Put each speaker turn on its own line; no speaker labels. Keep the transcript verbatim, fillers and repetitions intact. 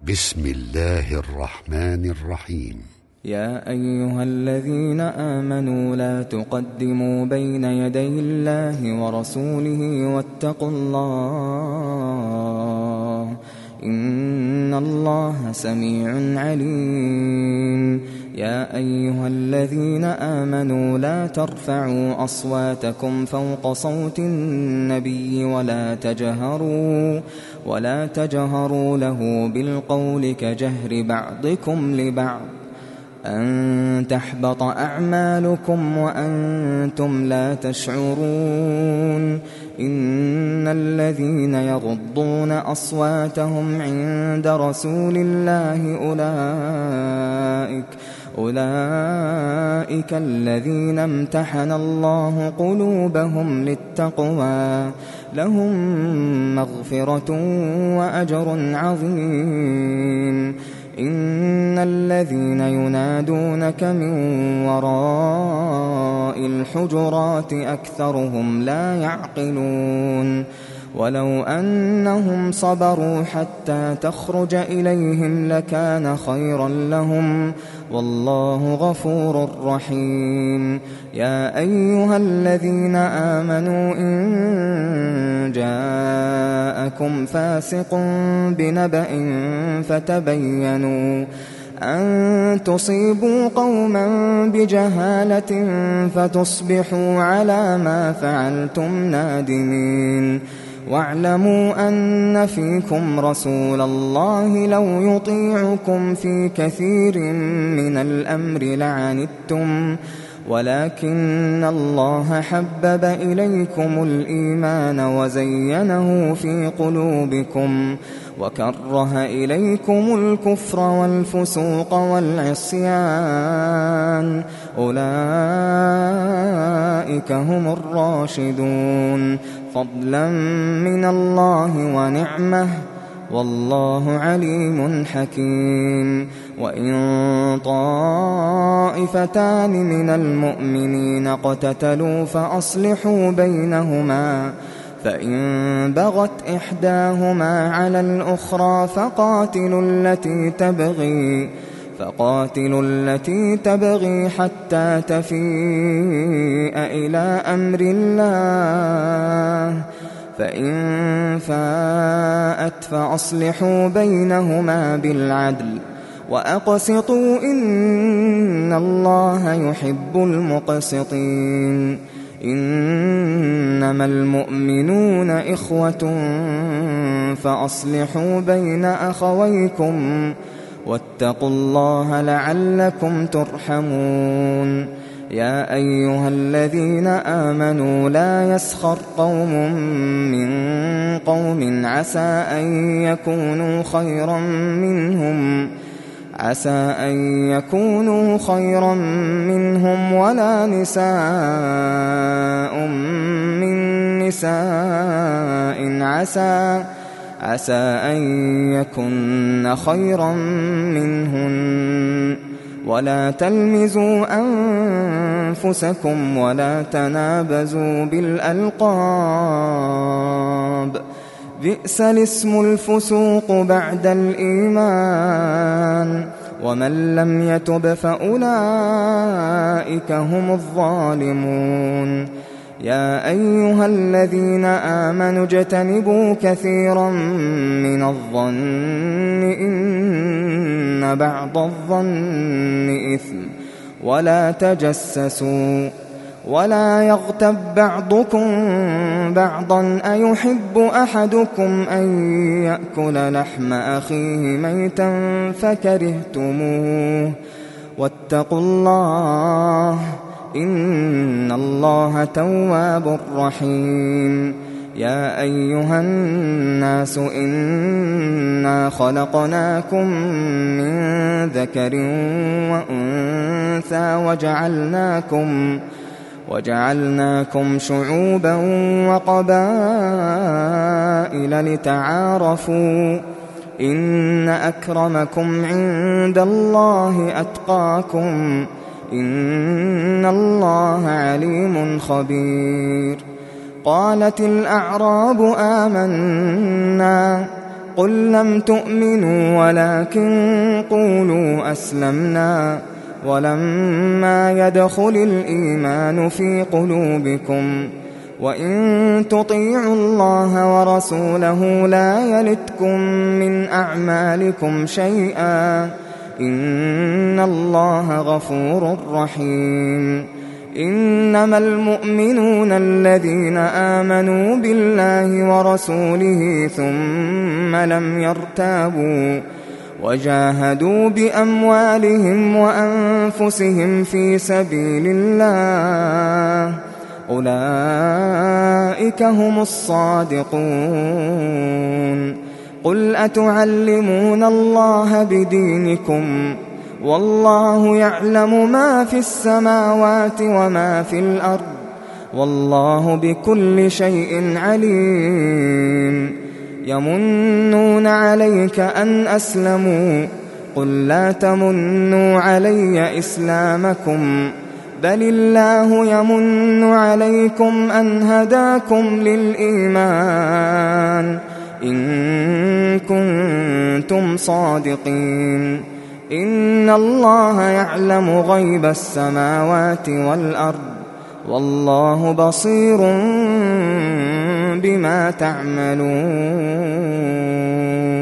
بسم الله الرحمن الرحيم.
يا أيها الذين آمنوا لا تقدموا بين يدي الله ورسوله واتقوا الله إن الله سميع عليم. يا أيها الذين آمنوا لا ترفعوا أصواتكم فوق صوت النبي ولا تجهروا ولا تجهروا له بالقول كجهر بعضكم لبعض أن تحبط أعمالكم وأنتم لا تشعرون. إن الذين يغضون أصواتهم عند رسول الله أولئك أولئك الذين امتحن الله قلوبهم للتقوى لهم مغفرة وأجر عظيم. إن الذين ينادونك من وراء الحجرات أكثرهم لا يعقلون. ولو أنهم صبروا حتى تخرج إليهم لكان خيرا لهم والله غفور رحيم. يا أيها الذين آمنوا إن جاءكم فاسق بنبأ فتبينوا أن تصيبوا قوما بجهالة فتصبحوا على ما فعلتم نادمين. واعلموا أن فيكم رسول الله لو يطيعكم في كثير من الأمر لعنتم ولكن الله حبب إليكم الإيمان وزينه في قلوبكم وكره إليكم الكفر والفسوق والعصيان أولئك هم الراشدون فضلا من الله ونعمه والله عليم حكيم. وإن طائفتان من المؤمنين اقتتلوا فأصلحوا بينهما فإن بغت إحداهما على الأخرى فقاتلوا التي تبغي فقاتلوا التي تبغي حتى تفيء إلى أمر الله فإن فاءت فأصلحوا بينهما بالعدل وأقسطوا إن الله يحب المقسطين. إنما المؤمنون إخوة فأصلحوا بين أخويكم واتقوا الله لعلكم ترحمون. يا أيها الذين آمنوا لا يسخر قوم من قوم عسى أن يكونوا خيرا منهم عسى أن يكونوا خيرا منهم ولا نساء من نساء عسى عسى أن يكن خيرا منهن ولا تلمزوا أنفسكم ولا تنابزوا بالألقاب بئس الاسم الفسوق بعد الإيمان ومن لم يتب فأولئك هم الظالمون. يا أيها الذين آمنوا اجتنبوا كثيرا من الظن إن بعض الظن إثم ولا تجسسوا ولا يغتب بعضكم بعضا أيحب أحدكم أن يأكل لحم أخيه ميتا فكرهتموه واتقوا الله إن الله تواب رحيم. يا أيها الناس إنا خلقناكم من ذكر وأنثى وجعلناكم وجعلناكم شعوبا وقبائل لتعارفوا إن أكرمكم عند الله أتقاكم إن الله عليم خبير. قالت الأعراب آمنا قل لم تؤمنوا ولكن قولوا أسلمنا ولما يدخل الإيمان في قلوبكم وإن تطيعوا الله ورسوله لا يلتكم من أعمالكم شيئا إن الله غفور رحيم. إنما المؤمنون الذين آمنوا بالله ورسوله ثم لم يرتابوا وجاهدوا بأموالهم وأنفسهم في سبيل الله أولئك هم الصادقون. قل أتعلمون الله بدينكم والله يعلم ما في السماوات وما في الأرض والله بكل شيء عليم. يمنون عليك أن أسلموا قل لا تمنوا علي إسلامكم بل الله يمن عليكم أن هداكم للإيمان إن كنتم صادقين. إن الله يعلم غيب السماوات والأرض والله بصير بما تعملون.